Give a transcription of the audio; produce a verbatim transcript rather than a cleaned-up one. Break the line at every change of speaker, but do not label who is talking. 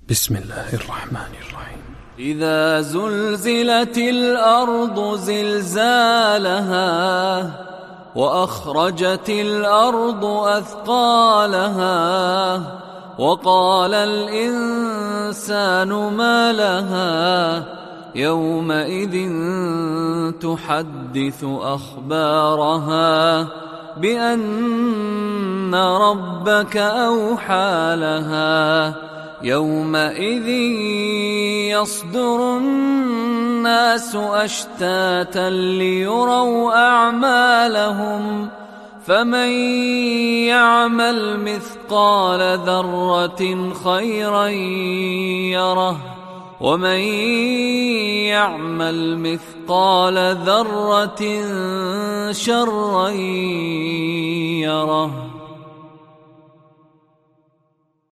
بسم الله الرحمن الرحيم.
إذا زلزلت الأرض زلزالها وأخرجت الأرض أثقالها وقال الإنسان ما لها يومئذ تحدث أخبارها بأن ربك أوحى لها يومئذ يصدر الناس أشتاتا ليروا أعمالهم فمن يعمل مثقال ذرة خيرا يره ومن يعمل مثقال ذرة شرا يره.